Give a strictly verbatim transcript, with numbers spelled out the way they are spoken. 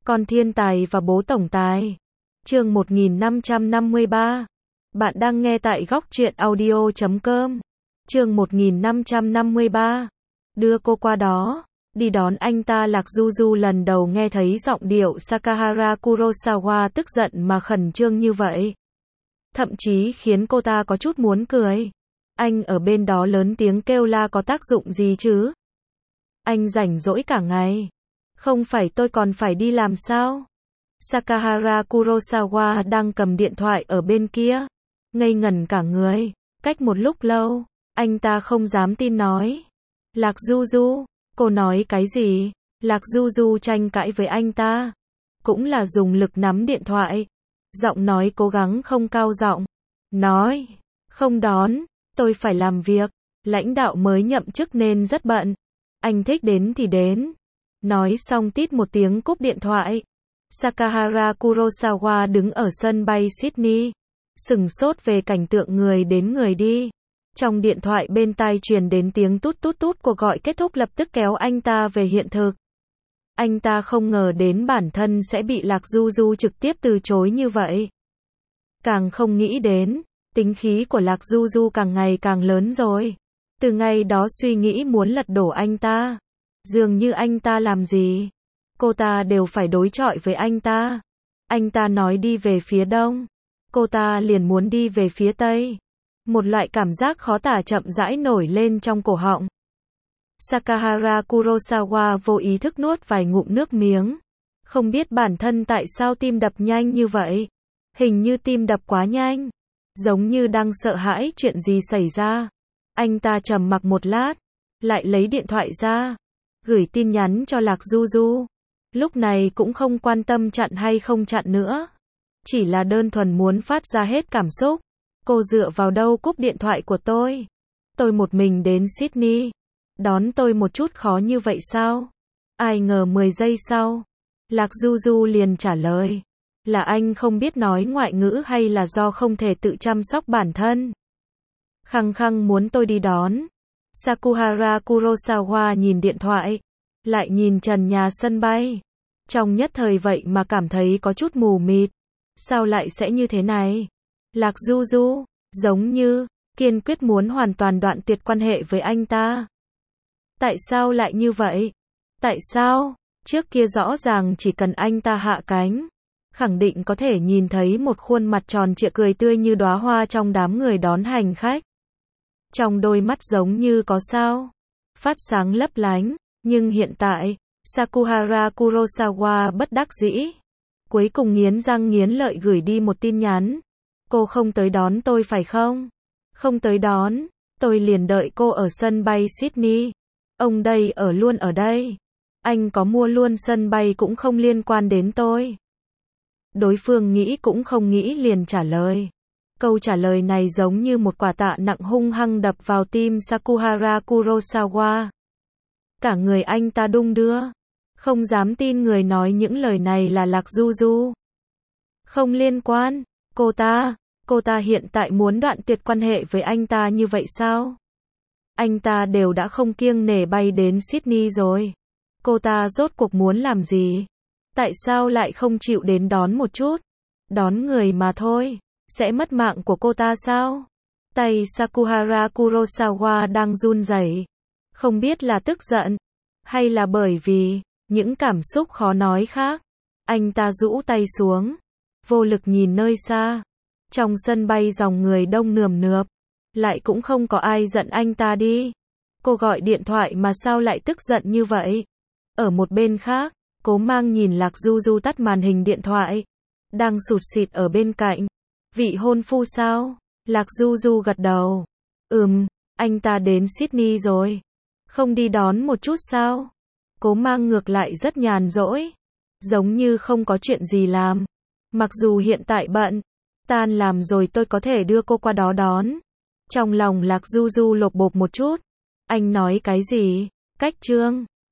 Con thiên tài và bố tổng tài. Chương một nghìn năm trăm năm mươi ba. Bạn đang nghe tại góc truyện audio chấm com. Chương một nghìn năm trăm năm mươi ba. Đưa cô qua đó. Đi đón anh ta. Lạc Du Du lần đầu nghe thấy giọng điệu Sakahara Kurosawa tức giận mà khẩn trương như vậy. Thậm chí khiến cô ta có chút muốn cười. Anh ở bên đó lớn tiếng kêu la có tác dụng gì chứ? Anh rảnh rỗi cả ngày. Không phải tôi còn phải đi làm sao? Sakahara Kurosawa đang cầm điện thoại ở bên kia. Ngây ngẩn cả người. Cách một lúc lâu, anh ta không dám tin nói. Lạc Du Du, cô nói cái gì? Lạc Du Du tranh cãi với anh ta. Cũng là dùng lực nắm điện thoại. Giọng nói cố gắng không cao giọng. Nói, không đón, tôi phải làm việc. Lãnh đạo mới nhậm chức nên rất bận. Anh thích đến thì đến. Nói xong tít một tiếng cúp điện thoại. Sakahara Kurosawa đứng ở sân bay Sydney. Sửng sốt về cảnh tượng người đến người đi. Trong điện thoại bên tai truyền đến tiếng tút tút tút, cuộc gọi kết thúc lập tức kéo anh ta về hiện thực. Anh ta không ngờ đến bản thân sẽ bị Lạc Du Du trực tiếp từ chối như vậy. Càng không nghĩ đến, tính khí của Lạc Du Du càng ngày càng lớn rồi. Từ ngày đó suy nghĩ muốn lật đổ anh ta. Dường như anh ta làm gì, cô ta đều phải đối chọi với anh ta. Anh ta nói đi về phía đông, cô ta liền muốn đi về phía tây. Một loại cảm giác khó tả chậm rãi nổi lên trong cổ họng. Sakahara Kurosawa vô ý thức nuốt vài ngụm nước miếng. Không biết bản thân tại sao tim đập nhanh như vậy. Hình như tim đập quá nhanh. Giống như đang sợ hãi chuyện gì xảy ra. Anh ta trầm mặc một lát, lại lấy điện thoại ra. Gửi tin nhắn cho Lạc Du Du. Lúc này cũng không quan tâm chặn hay không chặn nữa. Chỉ là đơn thuần muốn phát ra hết cảm xúc. Cô dựa vào đâu cúp điện thoại của tôi? Tôi một mình đến Sydney. Đón tôi một chút khó như vậy sao? Ai ngờ mười giây sau, Lạc Du Du liền trả lời. Là anh không biết nói ngoại ngữ hay là do không thể tự chăm sóc bản thân? Khăng khăng muốn tôi đi đón. Sakahara Kurosawa nhìn điện thoại, lại nhìn trần nhà sân bay. Trong nhất thời vậy mà cảm thấy có chút mù mịt. Sao lại sẽ như thế này? Lạc Du Du, giống như, kiên quyết muốn hoàn toàn đoạn tuyệt quan hệ với anh ta. Tại sao lại như vậy? Tại sao? Trước kia rõ ràng chỉ cần anh ta hạ cánh, khẳng định có thể nhìn thấy một khuôn mặt tròn trịa cười tươi như đóa hoa trong đám người đón hành khách. Trong đôi mắt giống như có sao phát sáng lấp lánh, nhưng hiện tại, Sakahara Kurosawa bất đắc dĩ. Cuối cùng nghiến răng nghiến lợi gửi đi một tin nhắn. Cô không tới đón tôi phải không? Không tới đón, tôi liền đợi cô ở sân bay Sydney. Ông đây ở luôn ở đây. Anh có mua luôn sân bay cũng không liên quan đến tôi. Đối phương nghĩ cũng không nghĩ liền trả lời. Câu trả lời này giống như một quả tạ nặng hung hăng đập vào tim Sakahara Kurosawa. Cả người anh ta đung đưa. Không dám tin người nói những lời này là Lạc Du Du. Không liên quan. Cô ta, cô ta hiện tại muốn đoạn tuyệt quan hệ với anh ta như vậy sao? Anh ta đều đã không kiêng nể bay đến Sydney rồi. Cô ta rốt cuộc muốn làm gì? Tại sao lại không chịu đến đón một chút? Đón người mà thôi. Sẽ mất mạng của cô ta sao? Tay Sakahara Kurosawa đang run rẩy. Không biết là tức giận, hay là bởi vì những cảm xúc khó nói khác. Anh ta rũ tay xuống, vô lực nhìn nơi xa. Trong sân bay dòng người đông nườm nượp, lại cũng không có ai giận anh ta đi. Cô gọi điện thoại mà sao lại tức giận như vậy? Ở một bên khác, Cố Mang nhìn Lạc Du Du tắt màn hình điện thoại, đang sụt sịt ở bên cạnh. Vị hôn phu sao? Lạc Du Du gật đầu. Ừm, anh ta đến Sydney rồi. Không đi đón một chút sao? Cố Mang ngược lại rất nhàn rỗi. Giống như không có chuyện gì làm. Mặc dù hiện tại bận, tan làm rồi tôi có thể đưa cô qua đó đón. Trong lòng Lạc Du Du lột bột một chút. Anh nói cái gì? Cách trương.